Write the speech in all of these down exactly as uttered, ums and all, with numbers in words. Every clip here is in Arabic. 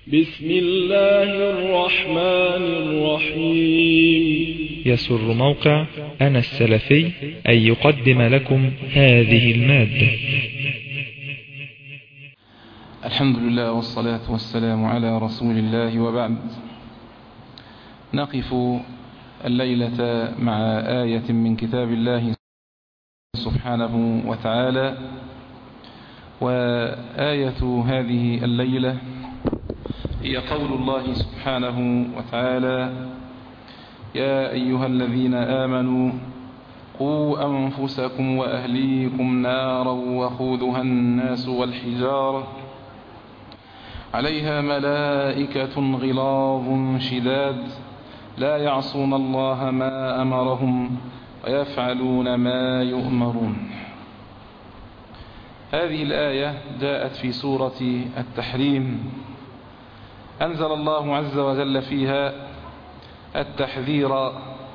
بسم الله الرحمن الرحيم. يسر موقع أنا السلفي أن يقدم لكم هذه المادة. الحمد لله والصلاة والسلام على رسول الله، وبعد. نقف الليلة مع آية من كتاب الله سبحانه وتعالى، وآية هذه الليلة هي قول الله سبحانه وتعالى: يا أيها الذين آمنوا قوا أنفسكم وأهليكم نارا وقودها الناس والحجارة عليها ملائكة غلاظ شداد لا يعصون الله ما أمرهم ويفعلون ما يؤمرون. هذه الآية جاءت في سورة التحريم، أنزل الله عز وجل فيها التحذير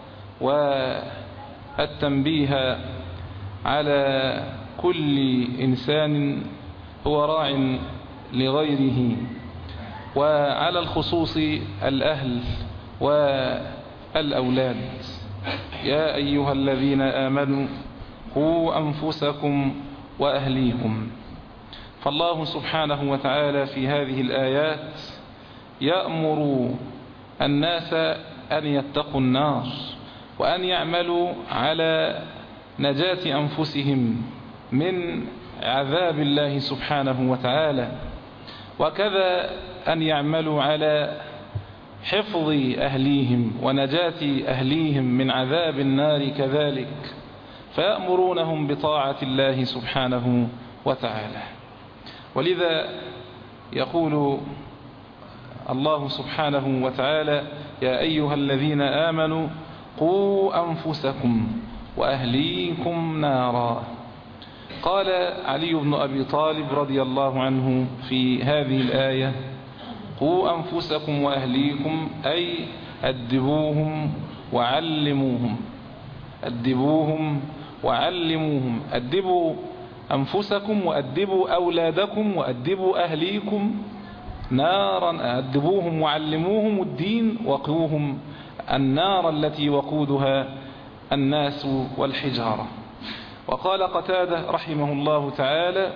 والتنبيه على كل إنسان هو راع لغيره، وعلى الخصوص الأهل والأولاد. يا أيها الذين آمنوا قوا أنفسكم وأهليكم. فالله سبحانه وتعالى في هذه الآيات يأمر الناس أن يتقوا النار وأن يعملوا على نجاة أنفسهم من عذاب الله سبحانه وتعالى، وكذا أن يعملوا على حفظ أهليهم ونجاة أهليهم من عذاب النار كذلك، فيأمرونهم بطاعة الله سبحانه وتعالى. ولذا يقول الله سبحانه وتعالى: يا أيها الذين آمنوا قوا أنفسكم وأهليكم نارا. قال علي بن أبي طالب رضي الله عنه في هذه الآية: قوا أنفسكم وأهليكم أي أدبوهم وعلموهم. أدبوهم وعلموهم. أدبوا أنفسكم وأدبوا أولادكم وأدبوا أهليكم نارا. أدبوهم وعلموهم الدين، وقوهم النار التي وقودها الناس والحجارة. وقال قتادة رحمه الله تعالى: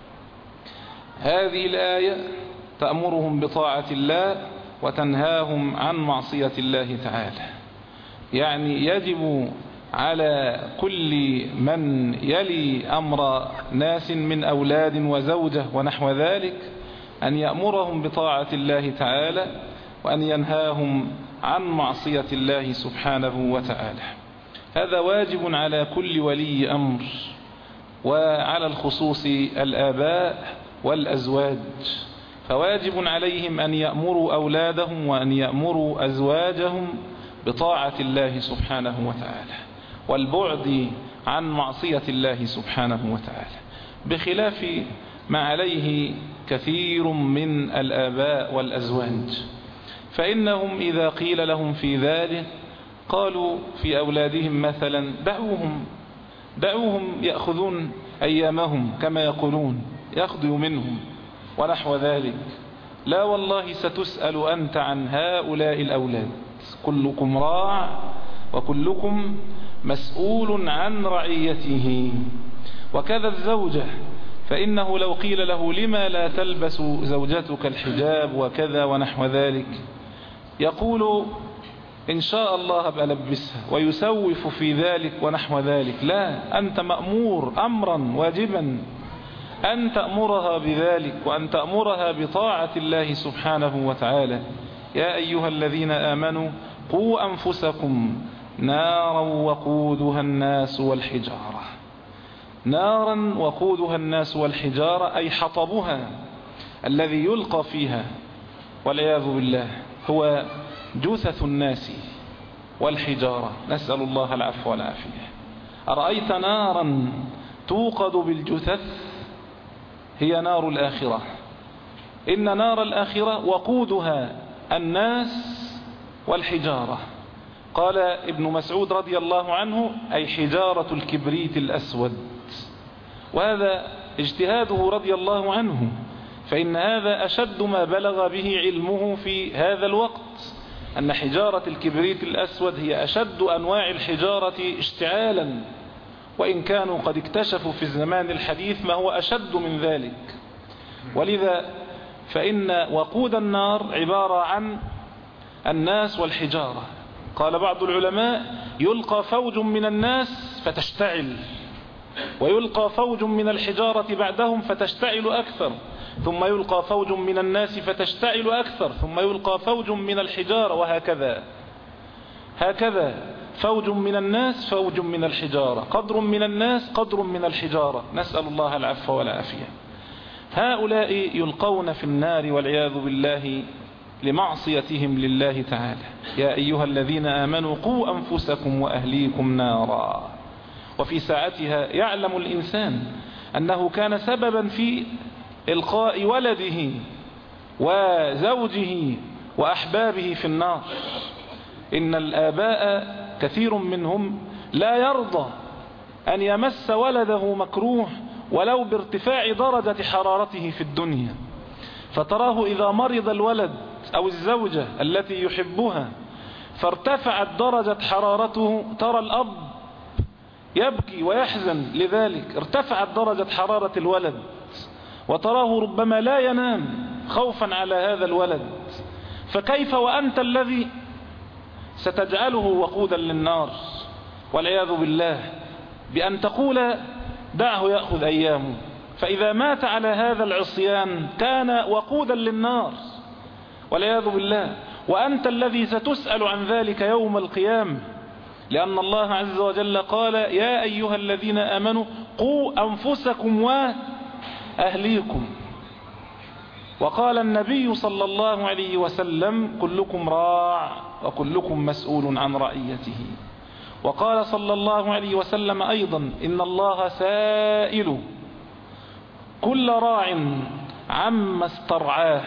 هذه الآية تأمرهم بطاعة الله وتنهاهم عن معصية الله تعالى. يعني يجب على كل من يلي أمر ناس من أولاد وزوجة ونحو ذلك أن يأمرهم بطاعة الله تعالى وأن ينهاهم عن معصية الله سبحانه وتعالى. هذا واجب على كل ولي أمر، وعلى الخصوص الآباء والأزواج، فواجب عليهم أن يأمروا أولادهم وأن يأمروا أزواجهم بطاعة الله سبحانه وتعالى والبعد عن معصية الله سبحانه وتعالى، بخلاف ما عليه كثير من الآباء والأزواج، فإنهم إذا قيل لهم في ذلك قالوا في أولادهم مثلا: دعوهم دعوهم يأخذون أيامهم كما يقولون، يأخذوا منهم ونحو ذلك. لا والله، ستسأل أنت عن هؤلاء الأولاد، كلكم راع وكلكم مسؤول عن رعيته. وكذا الزوجة، فإنه لو قيل له: لما لا تلبس زوجتك الحجاب وكذا ونحو ذلك، يقول: إن شاء الله بألبسها، ويسوف في ذلك ونحو ذلك. لا، أنت مأمور أمرا واجبا أن تأمرها بذلك وأن تأمرها بطاعة الله سبحانه وتعالى. يا أيها الذين آمنوا قوا أنفسكم نارا وقودها الناس والحجارة. نارا وقودها الناس والحجارة أي حطبها الذي يلقى فيها والعياذ بالله هو جثث الناس والحجارة، نسأل الله العفو والعافية. أرأيت نارا توقد بالجثث؟ هي نار الآخرة. إن نار الآخرة وقودها الناس والحجارة. قال ابن مسعود رضي الله عنه: أي حجارة الكبريت الأسود. وهذا اجتهاده رضي الله عنه، فإن هذا أشد ما بلغ به علمه في هذا الوقت، أن حجارة الكبريت الأسود هي أشد أنواع الحجارة اشتعالا، وإن كانوا قد اكتشفوا في الزمان الحديث ما هو أشد من ذلك. ولذا فإن وقود النار عبارة عن الناس والحجارة. قال بعض العلماء: يلقى فوج من الناس فتشتعل، ويلقى فوج من الحجارة بعدهم فتشتعل أكثر، ثم يلقى فوج من الناس فتشتعل أكثر، ثم يلقى فوج من الحجارة، وهكذا هكذا فوج من الناس فوج من الحجارة، قدر من الناس قدر من الحجارة، نسأل الله العفو والعافية. هؤلاء يلقون في النار والعياذ بالله لمعصيتهم لله تعالى. يا أيها الذين آمنوا قوا أنفسكم وأهليكم نارا. وفي ساعتها يعلم الإنسان أنه كان سببا في إلقاء ولده وزوجه وأحبابه في النار. إن الآباء كثير منهم لا يرضى أن يمس ولده مكروه ولو بارتفاع درجة حرارته في الدنيا، فتراه إذا مرض الولد أو الزوجة التي يحبها فارتفعت درجة حرارته، ترى الأب يبكي ويحزن لذلك، ارتفعت درجة حرارة الولد، وتراه ربما لا ينام خوفا على هذا الولد. فكيف وأنت الذي ستجعله وقودا للنار والعياذ بالله، بأن تقول دعه يأخذ أيامه، فإذا مات على هذا العصيان كان وقودا للنار والعياذ بالله. وأنت الذي ستسأل عن ذلك يوم القيامة، لأن الله عز وجل قال: يا أيها الذين آمنوا قوا أنفسكم وأهليكم. وقال النبي صلى الله عليه وسلم: كلكم راع وكلكم مسؤول عن رعيته. وقال صلى الله عليه وسلم أيضا: إن الله سائل كل راع عما استرعاه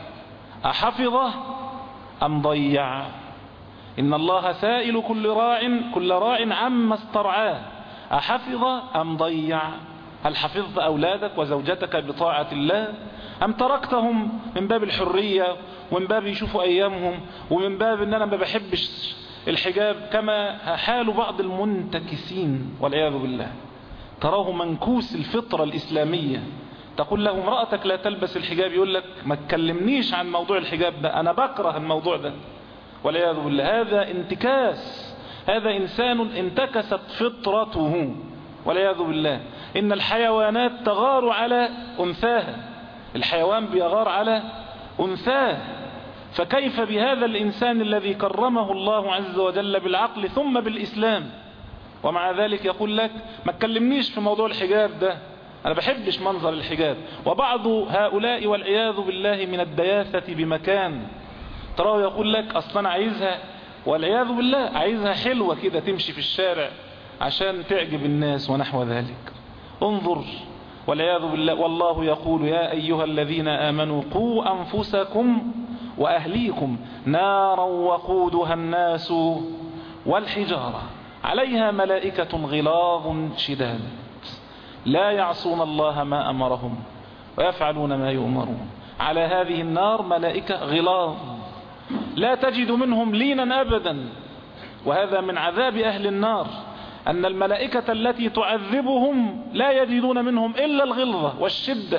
أحفظه أم ضيع. إن الله سائل كل راع كل راع عما استرعاه أحفظ أم ضيع. هل حفظت أولادك وزوجتك بطاعة الله، أم تركتهم من باب الحرية ومن باب يشوفوا أيامهم ومن باب أن أنا ما بحبش الحجاب، كما حال بعض المنتكسين والعياذ بالله. تراه منكوس الفطرة الإسلامية، تقول له امرأتك لا تلبس الحجاب، يقول لك ما تكلمنيش عن موضوع الحجاب ده، أنا بكره الموضوع ده والعياذ بالله. هذا انتكاس، هذا إنسان انتكست فطرته والعياذ بالله. إن الحيوانات تغار على أنثاها، الحيوان بيغار على أنثاه، فكيف بهذا الإنسان الذي كرمه الله عز وجل بالعقل ثم بالإسلام، ومع ذلك يقول لك ما تكلمنيش في موضوع الحجاب ده، أنا بحبش منظر الحجاب. وبعض هؤلاء والعياذ بالله من الدياثة بمكان، تراه يقول لك أصلا عايزها والعياذ بالله عايزها حلوة كده تمشي في الشارع عشان تعجب الناس ونحو ذلك. انظر والعياذ بالله. والله يقول: يا أيها الذين آمنوا قوا أنفسكم وأهليكم نارا وقودها الناس والحجارة عليها ملائكة غلاظ شداد لا يعصون الله ما أمرهم ويفعلون ما يؤمرون. على هذه النار ملائكة غلاظ لا تجد منهم لينا أبدا. وهذا من عذاب أهل النار، أن الملائكة التي تعذبهم لا يجدون منهم إلا الغلظة والشدة.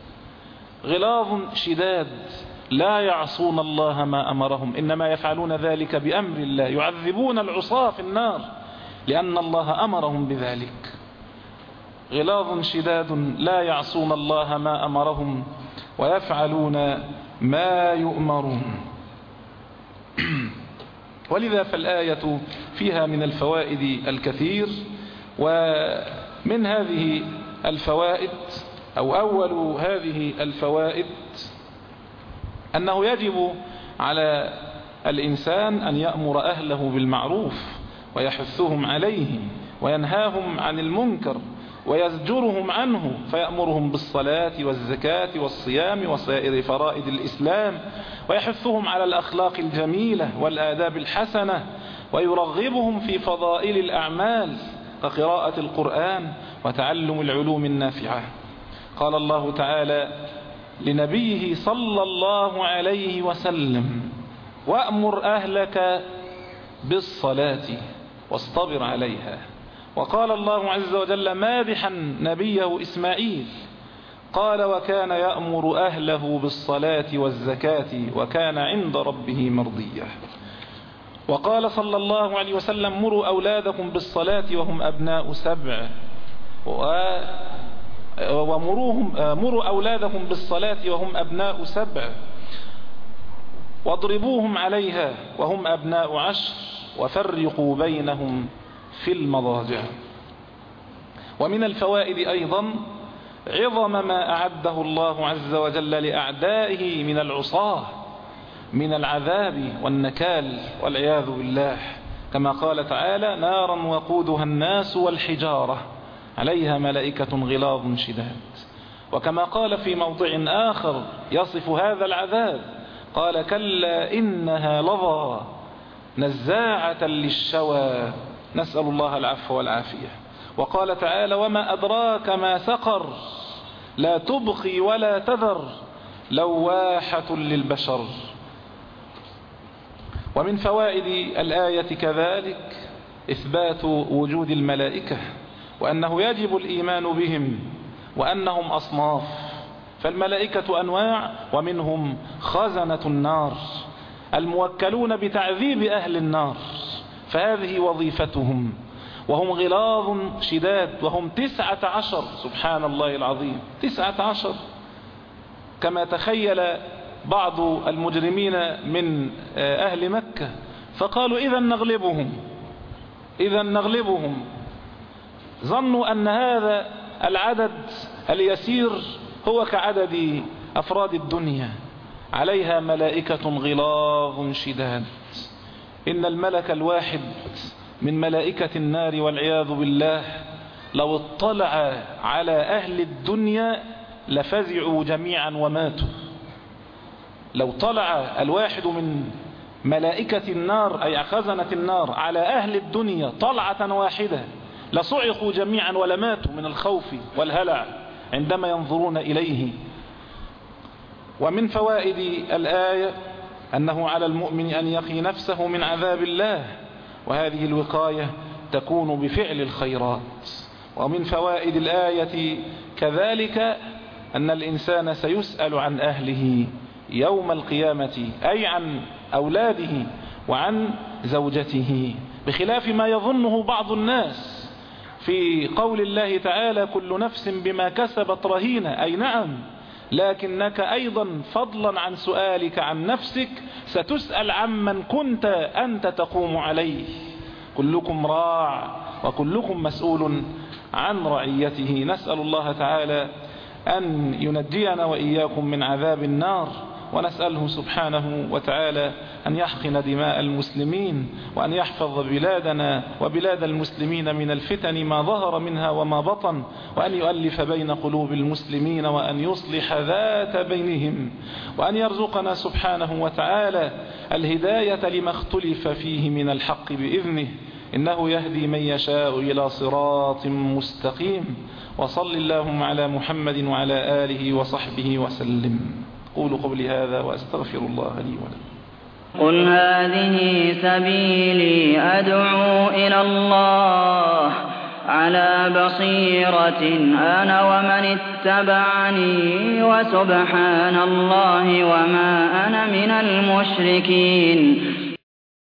غلاظ شداد لا يعصون الله ما أمرهم، إنما يفعلون ذلك بأمر الله، يعذبون العصاة في النار لأن الله أمرهم بذلك. غلاظ شداد لا يعصون الله ما أمرهم ويفعلون ما يؤمرون. ولذا فالآية فيها من الفوائد الكثير، ومن هذه الفوائد أو أول هذه الفوائد أنه يجب على الإنسان أن يأمر أهله بالمعروف ويحثهم عليه وينهاهم عن المنكر ويزجرهم عنه، فيأمرهم بالصلاة والزكاة والصيام وسائر فرائض الإسلام، ويحثهم على الأخلاق الجميلة والآداب الحسنة، ويرغبهم في فضائل الأعمال كقراءة القرآن وتعلم العلوم النافعة. قال الله تعالى: لنبيه صلى الله عليه وسلم: وأمر أهلك بالصلاة واصطبر عليها. وقال الله عز وجل مادحا نبيه إسماعيل قال: وكان يأمر أهله بالصلاة والزكاة وكان عند ربه مرضيا. وقال صلى الله عليه وسلم: مروا أولادكم بالصلاة وهم أبناء سبع ومروهم مروا أولادكم بالصلاة وهم أبناء سبع واضربوهم عليها وهم أبناء عشر وفرقوا بينهم في المضاجع. ومن الفوائد أيضا عظم ما أعده الله عز وجل لأعدائه من العصاة من العذاب والنكال والعياذ بالله، كما قال تعالى: نارا وقودها الناس والحجارة عليها ملائكة غلاظ شداد. وكما قال في موضع آخر يصف هذا العذاب قال: كلا إنها لظى نزاعة للشوى نسأل الله العفو والعافية. وقال تعالى: وما أدراك ما سقر لا تبقي ولا تذر لواحة للبشر. ومن فوائد الآية كذلك إثبات وجود الملائكة، وأنه يجب الإيمان بهم، وأنهم أصناف، فالملائكة أنواع، ومنهم خزنة النار الموكلون بتعذيب أهل النار، فهذه وظيفتهم، وهم غلاظ شداد، وهم تسعة عشر سبحان الله العظيم، تسعة عشر، كما تخيل بعض المجرمين من أهل مكة فقالوا: إذا نغلبهم إذا نغلبهم ظنوا أن هذا العدد اليسير هو كعدد أفراد الدنيا عليها ملائكة غلاظ شداد. إن الملك الواحد من ملائكة النار والعياذ بالله لو اطلع على أهل الدنيا لفزعوا جميعا وماتوا. لو طلع الواحد من ملائكة النار أي خزنة النار على أهل الدنيا طلعة واحدة لصعقوا جميعا ولماتوا من الخوف والهلع عندما ينظرون إليه. ومن فوائد الآية أنه على المؤمن أن يقي نفسه من عذاب الله، وهذه الوقاية تكون بفعل الخيرات. ومن فوائد الآية كذلك أن الإنسان سيسأل عن أهله يوم القيامة، أي عن أولاده وعن زوجته، بخلاف ما يظنه بعض الناس في قول الله تعالى: كل نفس بما كسبت رهينة، أي نعم، لكنك أيضا فضلا عن سؤالك عن نفسك ستسأل عمن كنت أنت تقوم عليه. كلكم راع وكلكم مسؤول عن رعيته. نسأل الله تعالى أن ينجينا وإياكم من عذاب النار، ونسأله سبحانه وتعالى أن يحقن دماء المسلمين، وأن يحفظ بلادنا وبلاد المسلمين من الفتن ما ظهر منها وما بطن، وأن يؤلف بين قلوب المسلمين، وأن يصلح ذات بينهم، وأن يرزقنا سبحانه وتعالى الهداية لما اختلف فيه من الحق بإذنه، إنه يهدي من يشاء إلى صراط مستقيم. وصل اللهم على محمد وعلى آله وصحبه وسلم. قولوا قولي هذا وأستغفر الله لي ولكم. قل هذه سبيلي أدعو إلى الله على بصيرة أنا ومن اتبعني وسبحان الله وما أنا من المشركين.